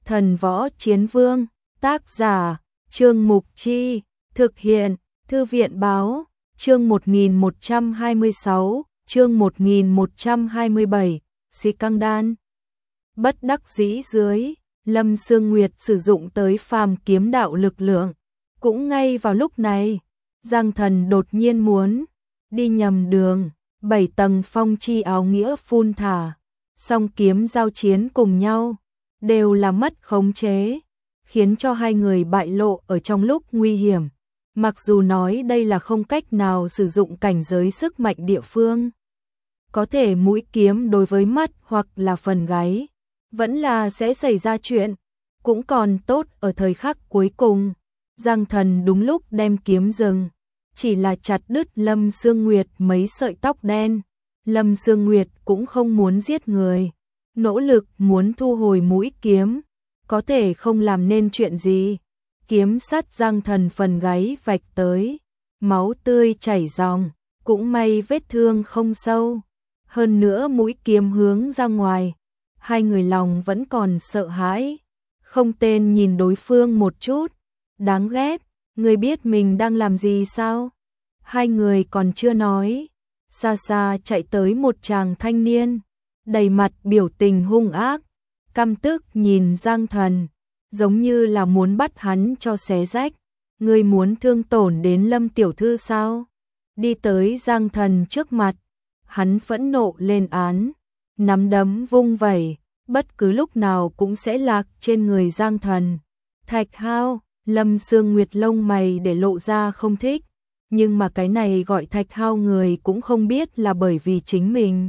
Thần Võ Chiến Vương, tác giả, Trương Mục Chi, thực hiện, Thư viện Báo, chương 1126, chương 1127, Xí Căng Đan. Bất đắc dĩ dưới, Lâm Sương Nguyệt sử dụng tới phàm kiếm đạo lực lượng. Cũng ngay vào lúc này, Giang Thần đột nhiên muốn đi nhầm đường, 7 tầng phong chi áo nghĩa phun thả, song kiếm giao chiến cùng nhau, đều là mất khống chế, khiến cho hai người bại lộ ở trong lúc nguy hiểm. Mặc dù nói đây là không cách nào sử dụng cảnh giới sức mạnh địa phương, có thể mũi kiếm đối với mắt hoặc là phần gáy, vẫn là sẽ xảy ra chuyện. Cũng còn tốt ở thời khắc cuối cùng, Giang Thần đúng lúc đem kiếm dừng, chỉ là chặt đứt Lâm Sương Nguyệt mấy sợi tóc đen. Lâm Sương Nguyệt cũng không muốn giết người, nỗ lực muốn thu hồi mũi kiếm, có thể không làm nên chuyện gì. Kiếm sắt Giang Thần phần gáy vạch tới, máu tươi chảy ròng, cũng may vết thương không sâu. Hơn nữa mũi kiếm hướng ra ngoài, hai người lòng vẫn còn sợ hãi. Không tên nhìn đối phương một chút, đáng ghét, người biết mình đang làm gì sao? Hai người còn chưa nói, xa xa chạy tới một chàng thanh niên, đầy mặt biểu tình hung ác, căm tức nhìn Giang Thần, giống như là muốn bắt hắn cho xé rách. Ngươi muốn thương tổn đến Lâm tiểu thư sao? Đi tới Giang Thần trước mặt, hắn phẫn nộ lên án, nắm đấm vung vẩy, bất cứ lúc nào cũng sẽ lạc trên người Giang Thần. Thạch Hao, Lâm Sương Nguyệt lông mày để lộ ra không thích, nhưng mà cái này gọi Thạch Hao người cũng không biết là bởi vì chính mình,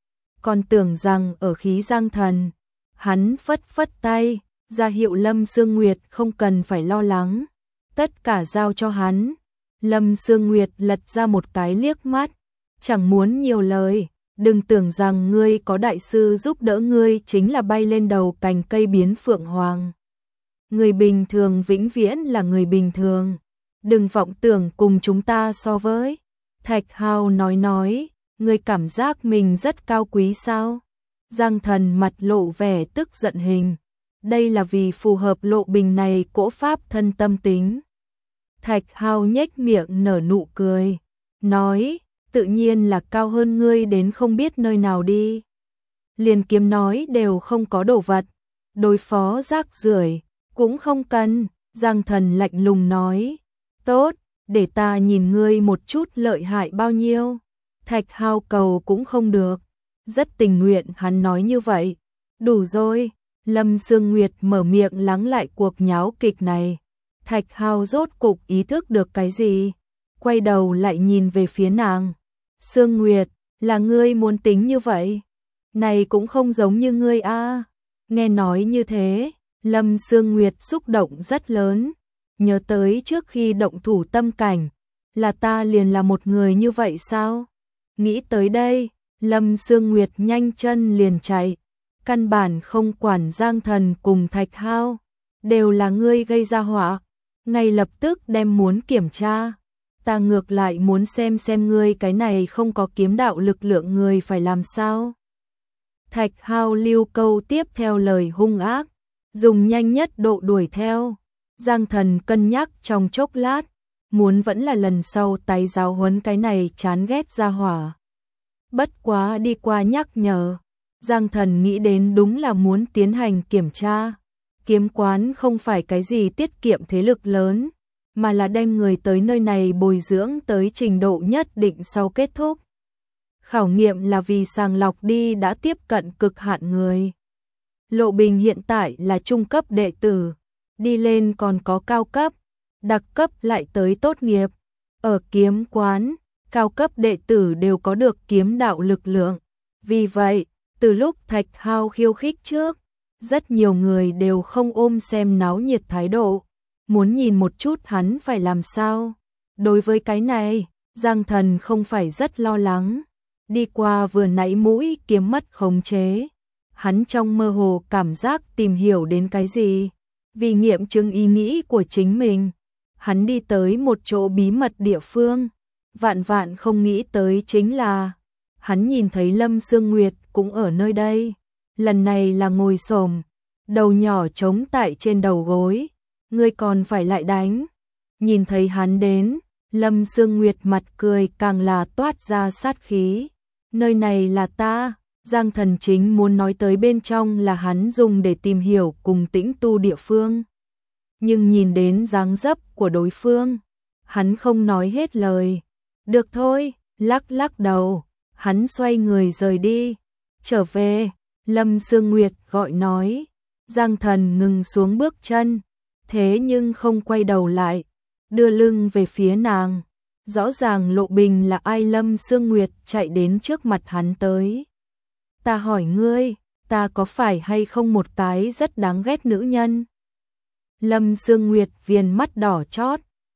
còn tưởng rằng ở khí Giang Thần. Hắn phất phất tay, ra hiệu Lâm Sương Nguyệt không cần phải lo lắng, tất cả giao cho hắn. Lâm Sương Nguyệt lật ra một cái liếc mắt, chẳng muốn nhiều lời, đừng tưởng rằng ngươi có đại sư giúp đỡ ngươi chính là bay lên đầu cành cây biến phượng hoàng. Người bình thường vĩnh viễn là người bình thường, đừng vọng tưởng cùng chúng ta so với. Thạch Hao nói, ngươi cảm giác mình rất cao quý sao? Giang Thần mặt lộ vẻ tức giận hình, đây là vì phù hợp Lộ Bình này cỗ pháp thân tâm tính. Thạch Hao nhếch miệng nở nụ cười, nói, tự nhiên là cao hơn ngươi đến không biết nơi nào đi. Liền kiếm nói đều không có đồ vật, đối phó rác rưởi cũng không cần. Giang Thần lạnh lùng nói, tốt, để ta nhìn ngươi một chút lợi hại bao nhiêu. Thạch Hao cầu cũng không được, rất tình nguyện hắn nói như vậy. Đủ rồi. Lâm Sương Nguyệt mở miệng lắng lại cuộc nháo kịch này. Thạch Hao rốt cục ý thức được cái gì, quay đầu lại nhìn về phía nàng. Sương Nguyệt, là ngươi muốn tính như vậy? Này cũng không giống như ngươi a. Nghe nói như thế, Lâm Sương Nguyệt xúc động rất lớn, nhớ tới trước khi động thủ tâm cảnh, là ta liền là một người như vậy sao? Nghĩ tới đây, Lâm Sương Nguyệt nhanh chân liền chạy, căn bản không quản Giang Thần cùng Thạch Hao, đều là ngươi gây ra họa, ngay lập tức đem muốn kiểm tra. Ta ngược lại muốn xem ngươi cái này không có kiếm đạo lực lượng người phải làm sao. Thạch Hao lưu câu tiếp theo lời hung ác, dùng nhanh nhất độ đuổi theo. Giang Thần cân nhắc trong chốc lát, muốn vẫn là lần sau tái giáo huấn cái này chán ghét ra hỏa. Bất quá đi qua nhắc nhở, Giang Thần nghĩ đến đúng là muốn tiến hành kiểm tra. Kiếm quán không phải cái gì tiết kiệm thế lực lớn, mà là đem người tới nơi này bồi dưỡng tới trình độ nhất định sau kết thúc khảo nghiệm là vì sàng lọc đi đã tiếp cận cực hạn người. Lộ Bình hiện tại là trung cấp đệ tử, đi lên còn có cao cấp, đặc cấp lại tới tốt nghiệp. Ở kiếm quán, cao cấp đệ tử đều có được kiếm đạo lực lượng. Vì vậy, từ lúc Thạch Hao khiêu khích trước, rất nhiều người đều không ôm xem náo nhiệt thái độ, muốn nhìn một chút hắn phải làm sao. Đối với cái này, Giang Thần không phải rất lo lắng. Đi qua vừa nãy mũi kiếm mất khống chế, hắn trong mơ hồ cảm giác tìm hiểu đến cái gì. Vì nghiệm chứng ý nghĩ của chính mình, hắn đi tới một chỗ bí mật địa phương. Vạn vạn không nghĩ tới chính là hắn nhìn thấy Lâm Sương Nguyệt cũng ở nơi đây. Lần này là ngồi xổm đầu nhỏ trống tại trên đầu gối, ngươi còn phải lại đánh. Nhìn thấy hắn đến, Lâm Sương Nguyệt mặt cười càng là toát ra sát khí. Nơi này là ta, Giang Thần chính muốn nói tới bên trong là hắn dùng để tìm hiểu cùng tĩnh tu địa phương. Nhưng nhìn đến dáng dấp của đối phương, hắn không nói hết lời. Được thôi, lắc lắc đầu, hắn xoay người rời đi. Trở về, Lâm Sương Nguyệt gọi nói. Giang Thần ngừng xuống bước chân, thế nhưng không quay đầu lại, đưa lưng về phía nàng. Rõ ràng Lộ Bình là ai? Lâm Sương Nguyệt chạy đến trước mặt hắn tới. Ta hỏi ngươi, ta có phải hay không một cái rất đáng ghét nữ nhân? Lâm Sương Nguyệt viền mắt đỏ chót,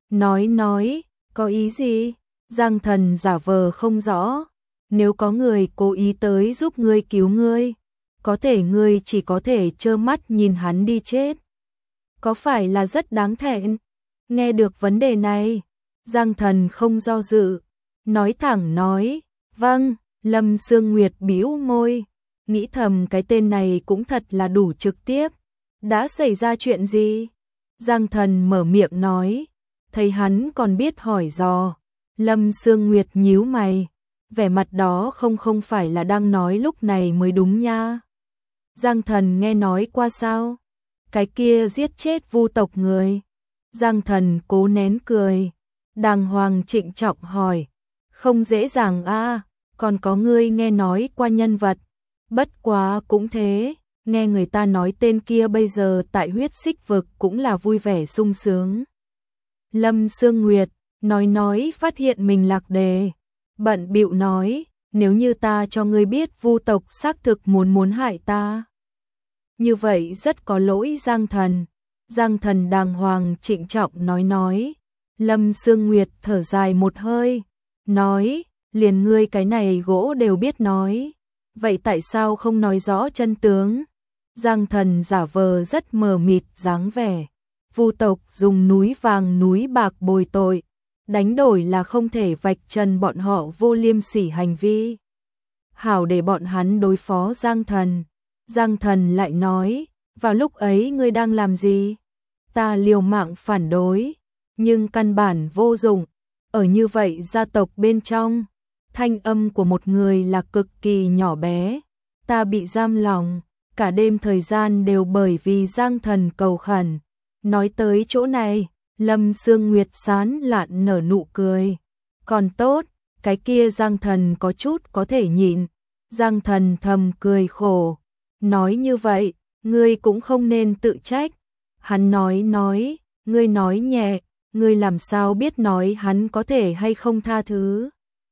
nói, có ý gì? Giang Thần giả vờ không rõ, nếu có người cố ý tới giúp ngươi cứu ngươi, có thể ngươi chỉ có thể trơ mắt nhìn hắn đi chết. Có phải là rất đáng thẹn? Nghe được vấn đề này, Giang Thần không do dự, nói thẳng nói, vâng. Lâm Sương Nguyệt bĩu môi, nghĩ thầm cái tên này cũng thật là đủ trực tiếp. Đã xảy ra chuyện gì? Giang Thần mở miệng nói, thấy hắn còn biết hỏi dò. Lâm Sương Nguyệt nhíu mày, vẻ mặt đó không phải là đang nói lúc này mới đúng nha. Giang Thần nghe nói qua sao? Cái kia giết chết Vu tộc người. Giang Thần cố nén cười, đàng hoàng trịnh trọng hỏi, không dễ dàng a. Còn có ngươi nghe nói qua nhân vật, bất quá cũng thế, nghe người ta nói tên kia bây giờ tại huyết xích vực cũng là vui vẻ sung sướng. Lâm Sương Nguyệt nói phát hiện mình lạc đề, bận bịu nói, nếu như ta cho ngươi biết Vu tộc xác thực muốn hại ta, như vậy rất có lỗi Giang Thần. Giang Thần đàng hoàng trịnh trọng nói. Lâm Sương Nguyệt thở dài một hơi, nói, liền ngươi cái này gỗ đều biết nói, vậy tại sao không nói rõ chân tướng? Giang Thần giả vờ rất mờ mịt dáng vẻ. Vu tộc dùng núi vàng núi bạc bồi tội, đánh đổi là không thể vạch trần bọn họ vô liêm sỉ hành vi, hảo để bọn hắn đối phó Giang Thần. Giang Thần lại nói, vào lúc ấy ngươi đang làm gì? Ta liều mạng phản đối, nhưng căn bản vô dụng. Ở như vậy gia tộc bên trong, thanh âm của một người là cực kỳ nhỏ bé. Ta bị giam lòng, cả đêm thời gian đều bởi vì Giang Thần cầu khẩn. Nói tới chỗ này, Lâm Sương Nguyệt sán lạn nở nụ cười. Còn tốt, cái kia Giang Thần có chút có thể nhịn. Giang Thần thầm cười khổ, nói như vậy, ngươi cũng không nên tự trách. Hắn nói, ngươi nói nhẹ, ngươi làm sao biết nói hắn có thể hay không tha thứ?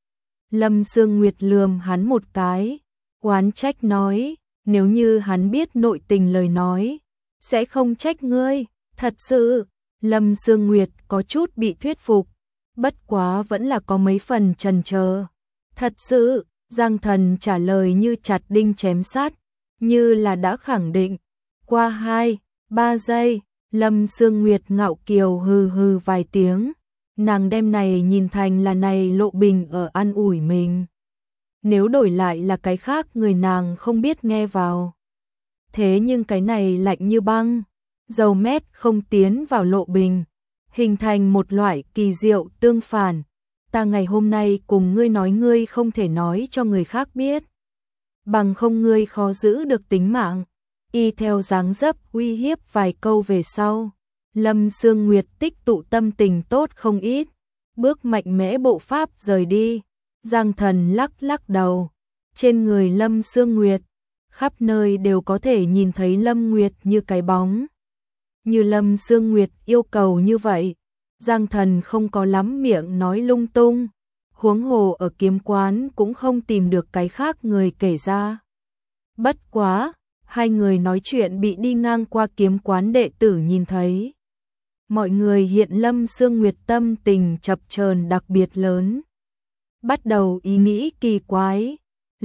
Lâm Sương Nguyệt lườm hắn một cái, oán trách nói, nếu như hắn biết nội tình lời nói, sẽ không trách ngươi. Thật sự, Lâm Sương Nguyệt có chút bị thuyết phục, bất quá vẫn là có mấy phần chần chờ. Thật sự, Giang Thần trả lời như chặt đinh chém sắt, như là đã khẳng định. Qua 2-3 giây, Lâm Sương Nguyệt ngạo kiều hừ vài tiếng, nàng đem này nhìn thành là này Lộ Bình ở an ủi mình. Nếu đổi lại là cái khác người nàng không biết nghe vào. Thế nhưng cái này lạnh như băng, dầu mét không tiến vào Lộ Bình, hình thành một loại kỳ diệu tương phản. Ta ngày hôm nay cùng ngươi nói ngươi không thể nói cho người khác biết, bằng không ngươi khó giữ được tính mạng. Y theo dáng dấp uy hiếp vài câu về sau, Lâm Sương Nguyệt tích tụ tâm tình tốt không ít, bước mạnh mẽ bộ pháp rời đi. Giang Thần lắc lắc đầu, trên người Lâm Sương Nguyệt, khắp nơi đều có thể nhìn thấy Lâm Nguyệt như cái bóng. Như Lâm Sương Nguyệt yêu cầu như vậy, Giang Thần không có lắm miệng nói lung tung, huống hồ ở kiếm quán cũng không tìm được cái khác người kể ra. Bất quá, hai người nói chuyện bị đi ngang qua kiếm quán đệ tử nhìn thấy. Mọi người hiện Lâm Sương Nguyệt tâm tình chập chờn đặc biệt lớn. Bắt đầu ý nghĩ kỳ quái,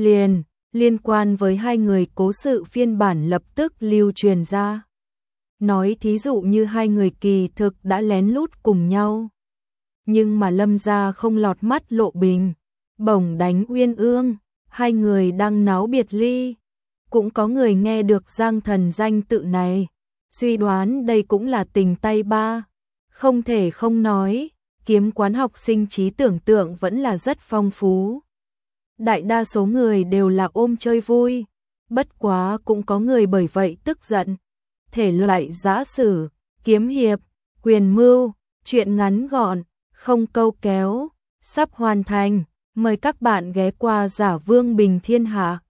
liên quan với hai người cố sự phiên bản lập tức lưu truyền ra. Nói thí dụ như hai người kỳ thực đã lén lút cùng nhau. Nhưng mà Lâm gia không lọt mắt Lộ Bình, bổng đánh Uyên Ương, hai người đang náo biệt ly. cũng có người nghe được Giang Thần danh tự này, suy đoán đây cũng là tình tay ba. Không thể không nói, kiếm quán học sinh trí tưởng tượng vẫn là rất phong phú. Đại đa số người đều là ôm chơi vui, bất quá cũng có người bởi vậy tức giận. Thể loại giã sử, kiếm hiệp, quyền mưu, truyện ngắn gọn, không câu kéo, sắp hoàn thành, mời các bạn ghé qua Giả Vương Bình Thiên Hạ.